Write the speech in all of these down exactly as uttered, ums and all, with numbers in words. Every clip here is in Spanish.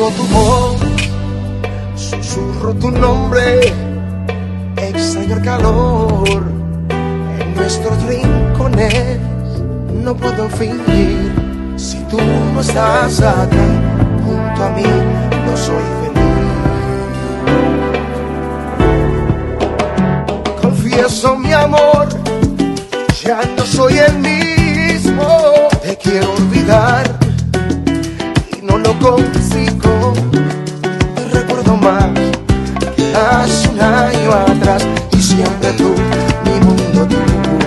tu voz, susurro tu nombre, extraño el calor en nuestros rincones. No puedo fingir, si tú no estás aquí junto a mí, no soy feliz. Confieso mi amor, ya no soy el mismo. Te quiero olvidar y no lo consigo. Te recuerdo más que hace un año atrás, y siempre tú, mi mundo tú.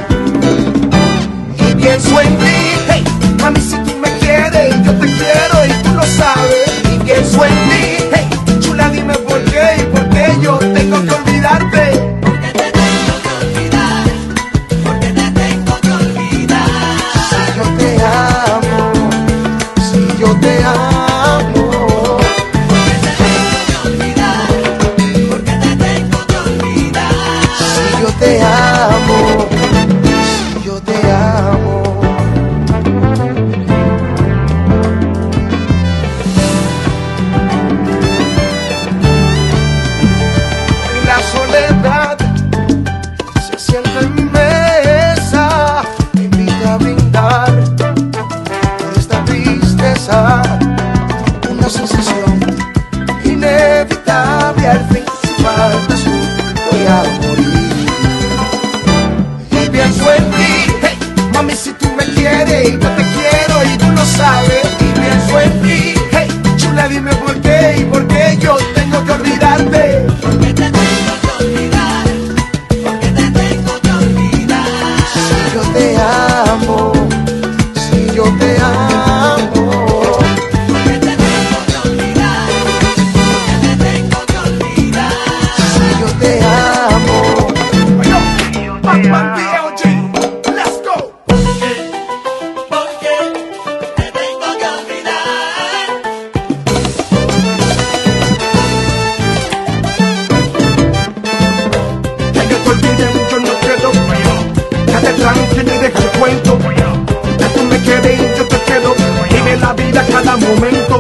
Y pienso en ti, hey, mami, si tú me quieres, yo te quiero y tú lo sabes. Y pienso en ti, hey, chula, dime por qué y por qué yo tengo que olvidarte. Te amo, si yo te amo. La soledad se siente en mi mesa, me invita a brindar por esta tristeza, una sensación inevitable. Al fin, si faltas tú, voy a morir. Pienso en ti, hey, mami, si tú me quieres, yo te quiero y tú lo sabes. Y pienso en ti, hey, chula, dime por qué y por qué yo tengo que olvidarte. Porque te tengo que olvidar, porque te tengo que olvidar. Si yo te amo, si yo te amo. Porque te tengo que olvidar, porque te tengo que olvidar. Si yo te amo. Ay, yo, tranquilo y deja el cuento. Que tú me quedes y yo te quedo. Vive la vida cada momento.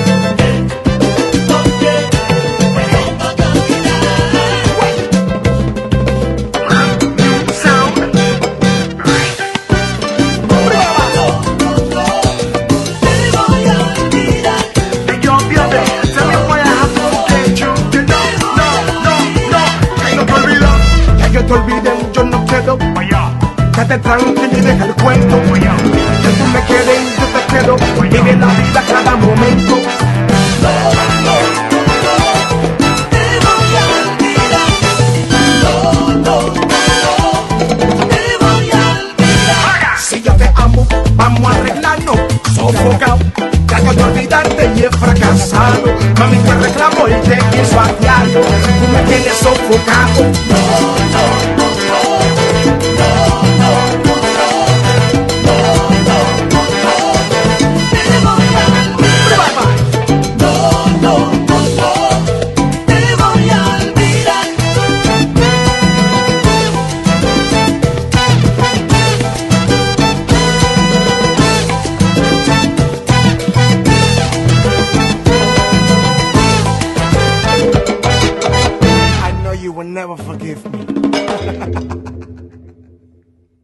Que te olviden, yo no quiero. Quédate tranquilo y deja el cuento. Que tú me quedes y yo te quedo. Vive la vida cada momento. No, no, no, te voy a olvidar. No, no, no, te voy a olvidar. Si yo te amo, vamos a arreglarnos. Sofocado, trato de olvidarte y he fracasado. Mami, te reclamo y te pienso a diario. Tú me tienes sofocado. No, no, no. You will never forgive me.